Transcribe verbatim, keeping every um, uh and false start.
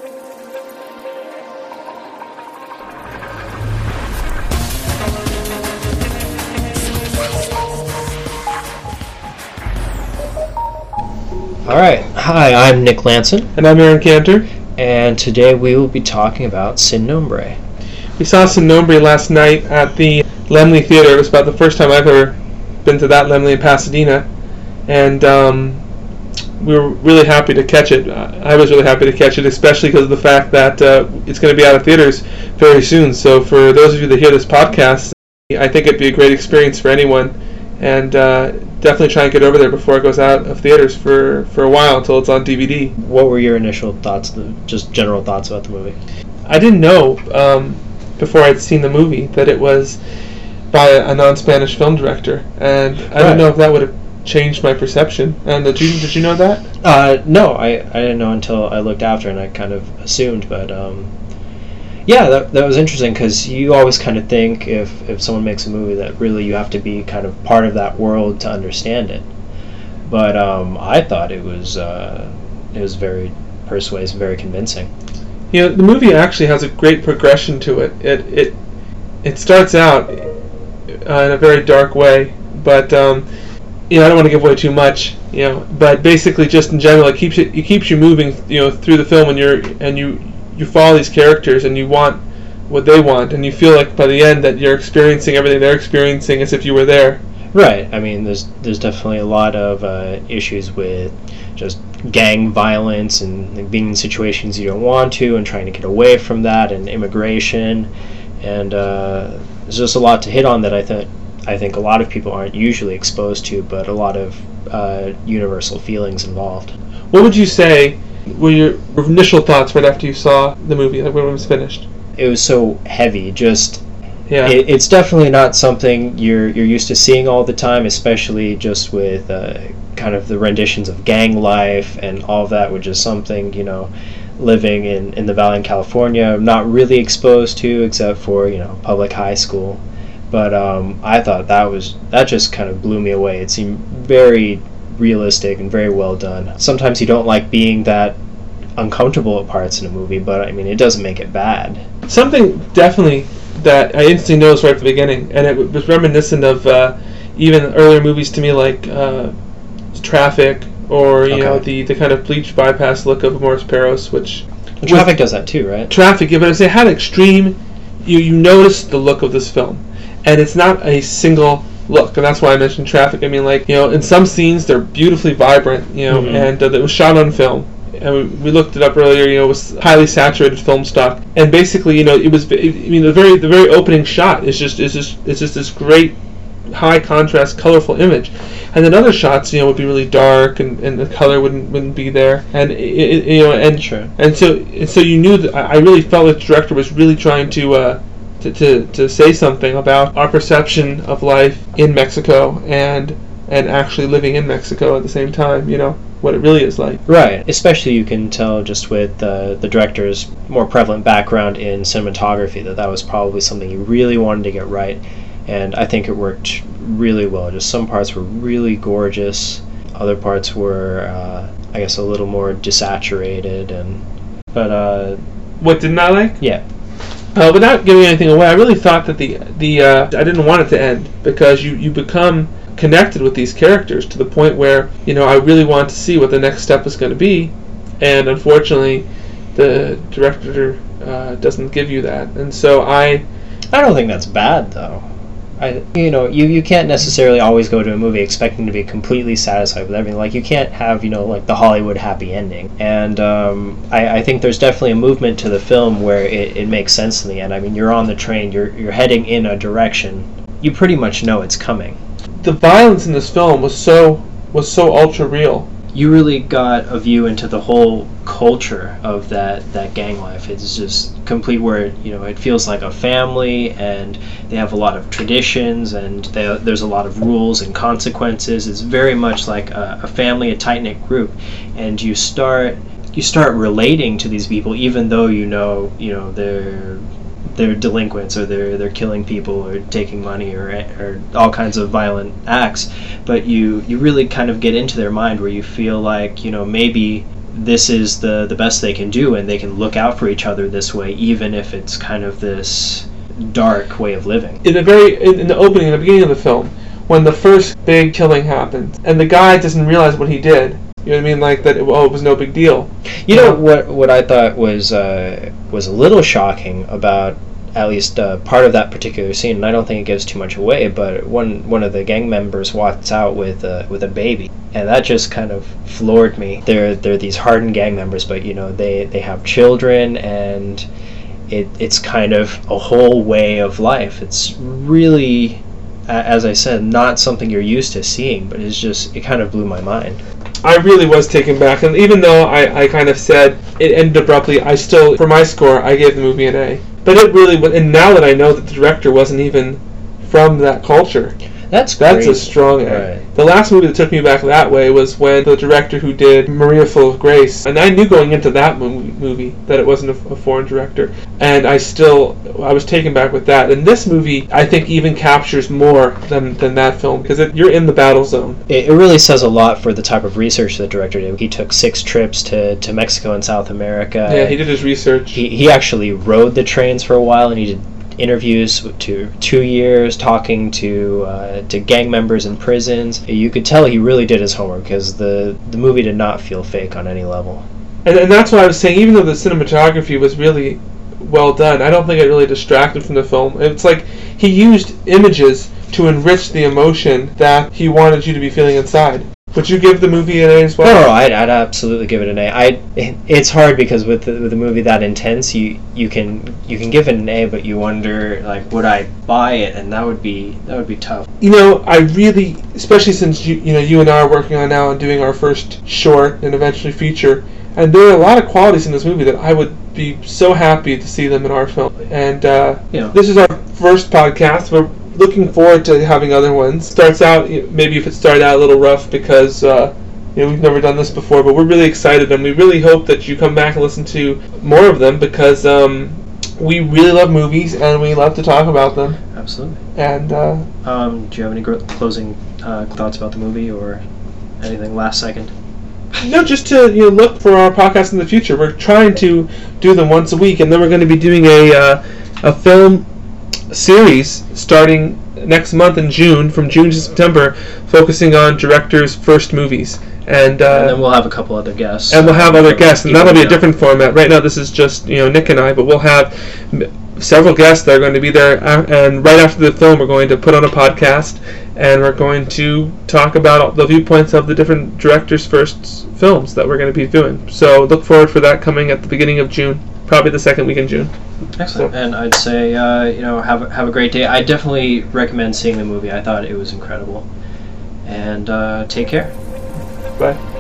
Alright, hi, I'm Nick Lanson. And I'm Aaron Cantor. And today we will be talking about Sin Nombre. We saw Sin Nombre last night at the Laemmle Theater. It was about the first time I've ever been to that Laemmle in Pasadena. And um, we were really happy to catch it. I was really happy to catch it, especially because of the fact that uh, it's going to be out of theaters very soon. So for those of you that hear this podcast, I think it'd be a great experience for anyone. And uh, definitely try and get over there before it goes out of theaters for, for a while until it's on D V D. What were your initial thoughts, just general thoughts about the movie? I didn't know um, before I'd seen the movie that it was by a non-Spanish film director, and I right. didn't know if that would have changed my perception. And did you did you know that? Uh, no, I, I didn't know until I looked after, and I kind of assumed, but um, yeah, that that was interesting because you always kind of think if, if someone makes a movie that really you have to be kind of part of that world to understand it. But um, I thought it was uh, it was very persuasive, very convincing. You know, the movie actually has a great progression to it. It it it starts out uh, in a very dark way, but um, you know, I don't want to give away too much. You know, but basically, just in general, it keeps you, it keeps you moving. You know, through the film, and you're and you. you follow these characters and you want what they want, and you feel like by the end that you're experiencing everything they're experiencing as if you were there. Right. I mean, there's there's definitely a lot of uh, issues with just gang violence and like, being in situations you don't want to and trying to get away from that, and immigration, and uh, there's just a lot to hit on that I think I think a lot of people aren't usually exposed to, but a lot of uh, universal feelings involved. What would you say were your initial thoughts right after you saw the movie, like when it was finished? It was so heavy. Just yeah, it, it's definitely not something you're you're used to seeing all the time, especially just with uh, kind of the renditions of gang life and all of that, which is something, you know, living in, in the Valley in California, I'm not really exposed to except for, you know, public high school. But um, I thought that was that just kind of blew me away. It seemed very realistic and very well done. Sometimes you don't like being that uncomfortable at parts in a movie, but I mean, it doesn't make it bad. Something definitely that I instantly noticed right from the beginning, and it was reminiscent of uh, even earlier movies to me, like uh, Traffic, or you okay. know the, the kind of bleached bypass look of Amores Perros, which well, Traffic does that too, right? Traffic, yeah, but as they had extreme, you you notice the look of this film, and it's not a single look, and that's why I mentioned Traffic. I mean, like, you know, in some scenes they're beautifully vibrant, you know, mm-hmm. and uh, it was shot on film. And we, we looked it up earlier. You know, it was highly saturated film stock, and basically, you know, it was. I mean, the very the very opening shot is just is just it's just this great, high contrast, colorful image, and then other shots, you know, would be really dark, and, and the color wouldn't wouldn't be there, and it, it, you know, and sure. and so and so you knew that I really felt like the director was really trying to. Uh, To, to, to say something about our perception of life in Mexico and and actually living in Mexico at the same time, you know, what it really is like. Right. Especially you can tell just with uh, the director's more prevalent background in cinematography that that was probably something he really wanted to get right, and I think it worked really well. Just some parts were really gorgeous, other parts were, uh, I guess, a little more desaturated, and but uh, what didn't I like? Yeah. Uh, without giving anything away, I really thought that the the uh, I didn't want it to end, because you, you become connected with these characters to the point where, you know, I really want to see what the next step is going to be, and unfortunately, the director uh, doesn't give you that, and so I. I don't think that's bad though. I you know you, you can't necessarily always go to a movie expecting to be completely satisfied with everything. Like, you can't have, you know, like the Hollywood happy ending. And um, I, I think there's definitely a movement to the film where it, it makes sense in the end. I mean, you're on the train, you're you're heading in a direction. You pretty much know it's coming. The violence in this film was so was so ultra real. You really got a view into the whole culture of that, that gang life. It's just complete where, you know, it feels like a family, and they have a lot of traditions, and they, there's a lot of rules and consequences. It's very much like a, a family, a tight-knit group, and you start you start relating to these people, even though you know, you know, they're they're delinquents, or they're they're killing people, or taking money, or or all kinds of violent acts. But you you really kind of get into their mind, where you feel like, you know, maybe this is the the best they can do, and they can look out for each other this way, even if it's kind of this dark way of living. In the very in, in the opening, in the beginning of the film, when the first big killing happens, and the guy doesn't realize what he did. You know what I mean? Like that. Oh, it was no big deal. You know what? What I thought was uh, was a little shocking about at least uh, part of that particular scene, and I don't think it gives too much away. But one one of the gang members walks out with a, with a baby, and that just kind of floored me. They're they're these hardened gang members, but you know they, they have children, and it it's kind of a whole way of life. It's really, as I said, not something you're used to seeing, but it's just it kind of blew my mind. I really was taken back, and even though I, I kind of said it ended abruptly, I still, for my score, I gave the movie an A. But it really was, and now that I know that the director wasn't even from that culture, that's that's great. a strong A. Right. The last movie that took me back that way was when the director who did Maria Full of Grace, and I knew going into that movie, movie that it wasn't a, a foreign director, and I still, I was taken back with that. And this movie, I think, even captures more than, than that film, because it, you're in the battle zone. It, it really says a lot for the type of research the director did. He took six trips to, to Mexico and South America. Yeah, he did his research. He, he actually rode the trains for a while, and he did interviews to two years talking to uh, to gang members in prisons. You could tell he really did his homework, because the the movie did not feel fake on any level. And, and that's why I was saying, even though the cinematography was really well done, I don't think it really distracted from the film. It's like he used images to enrich the emotion that he wanted you to be feeling inside. Would you give the movie an A as well? No, no, I'd, I'd absolutely give it an A. I, it's hard because with the, with a movie that intense, you you can you can give it an A, but you wonder, like, would I buy it? And that would be that would be tough. You know, I really, especially since you you know you and I are working on now and doing our first short and eventually feature, and there are a lot of qualities in this movie that I would be so happy to see them in our film. And uh, you know, this is our first podcast. We're looking forward to having other ones. Starts out, maybe if it started out a little rough because uh, you know we've never done this before, but we're really excited, and we really hope that you come back and listen to more of them, because um, we really love movies and we love to talk about them. Absolutely. And uh, um, do you have any gr- closing uh, thoughts about the movie or anything last second? No, just to you know look for our podcast in the future. We're trying to do them once a week, and then we're going to be doing a uh, a film series starting next month in June, from June to September, focusing on directors' first movies. And, uh, and then we'll have a couple other guests. And we'll have other guests, and that'll be a know. different format. Right now, this is just you know Nick and I, but we'll have several guests that are going to be there. And right after the film, we're going to put on a podcast, and we're going to talk about the viewpoints of the different directors' first films that we're going to be doing. So look forward for that coming at the beginning of June, probably the second week in June. Excellent. So. And I'd say, uh, you know, have a, have a great day. I definitely recommend seeing the movie. I thought it was incredible. And uh, take care. Bye.